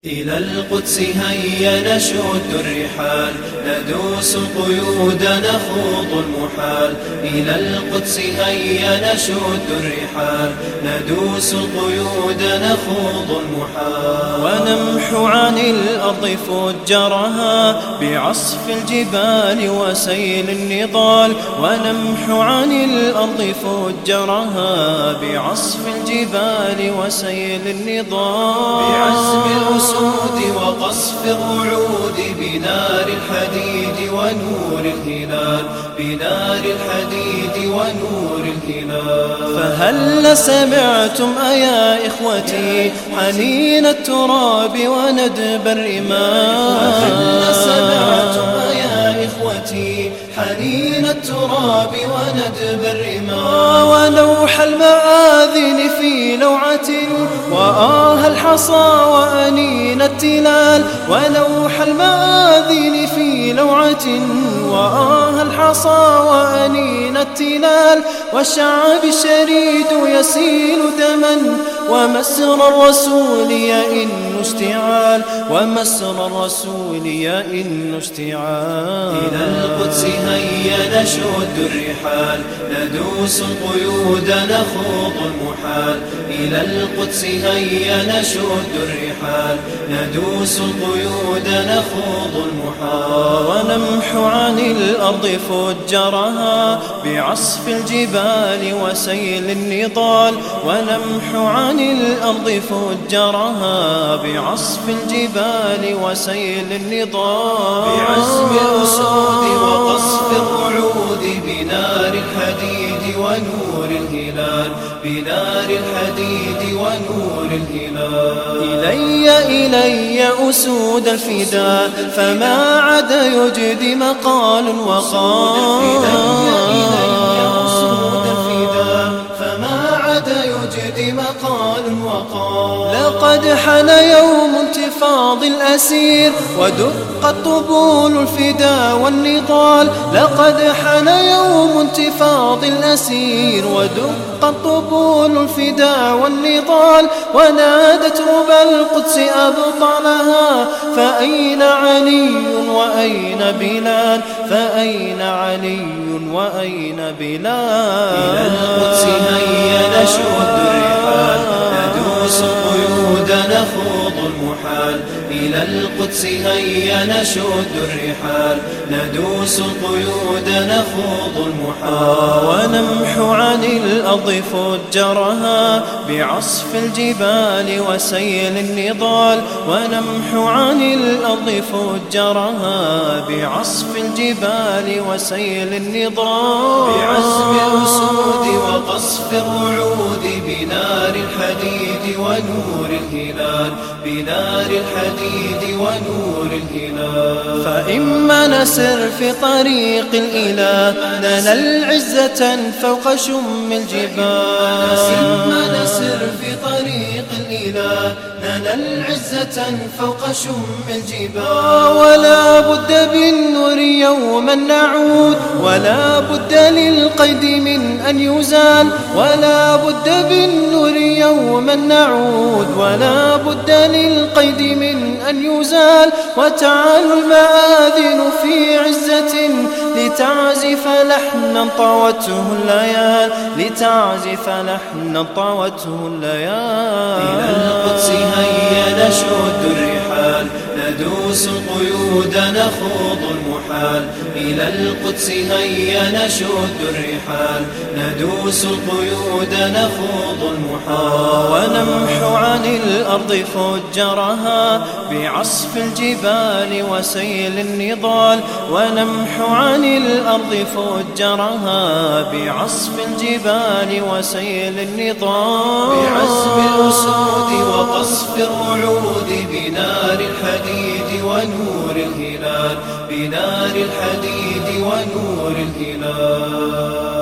إلى القدس هيا نشد الرحال، ندوس القيود نخوض المحال. إلى القدس هيا نشد الرحال، ندوس القيود نخوض المحال. ونمحو عن الأرض فجرها بعصف الجبال وسيل النضال. ونمحو عن الأرض فجرها بعصف الجبال وسيل النضال. بعزم الأسود وقصف الرعود، بنار الحديد ونور الهلال، بنار الحديد ونور الهلال. فهل سمعتم أيا إخوتي حنين التراب وندب الرمال؟ فهل سمعتم أيا إخوتي حنين التراب وندب الرمال؟ ولوح المآذن في لوعة، وآه الحصى وأنين التلال. ولوح المآذن في لوعة، وآه الحصى وأنين التلال. والشعب الشريد يسيل دما، ومسر الرسول يئن اشتعال، ومسر الرسول يئن اشتعال. إلى القدس هيا نشد الرحال، ندوس القيود نخوض المحال. إلى القدس هيا نشد الرحال، ندوس القيود نخوض المحال. ونمحو عن الأرض فجرها بعصف الجبال وسيل النضال. ونمحو عن الأرض فجرها بعصف الجبال وسيل النضال. بعزم الأسود وقصف الرعود، بنار الحديد ونور الهلال، بنار الحديد ونور الهلال. إلي أسود الفداء، فما عاد يجدي مقال وقال. لقد حان يوم انتفاض الأسير، ودق طبول الفداء والنضال. لقد حان يوم انتفاض الأسير، ودق طبول الفداء والنضال. ونادت ربى القدس أبطالها، فأين علي وأين بلال؟ فأين علي وأين بلال؟ إلى القدس هيا نشد الرحال، ندوس القيود نخوض المحال. إلى القدس هيا نشد الرحال، ندوس القيود نخوض المحال. ونمحو عن الأرض فجرها بعصف الجبال وسيل النضال. ونمحو عن الأرض فجرها بعصف الجبال وسيل النضال. بعزم الأسود وقصف الرعود، بنار الحديد ونور الهلال، بنار الحديد ونور الهلال. فإما نسر في طريق الإله، ننال عزة فوق شم الجبال. إما نسر في طريق الإله، ننال عزة فوق شم الجبال. ولا بد بالنور يوما نعود، ولا بد للقيد من أن يزال. ولا بد بالنور يوما نعود، ولا بد للقيد من أن يزال. وتعالوا المآذن في عزة، لتعزف لحنا طوته الليال، لتعزف لحنا طوته الليال. إلى القدس هيا نشد الرحال، ندوس القيود نخوض المحال. إلى القدس هيا نشد الرحال، ندوس القيود نخوض المحال. ونمحو عن الأرض فجرها بعصف الجبال وسيل النضال. ونمحو عن الأرض فجرها بعصف الجبال وسيل النضال. بعزم الأسود وقصف الرعود، بنار الحديد ونور الهلال، بنار الحديد ونور الهلال.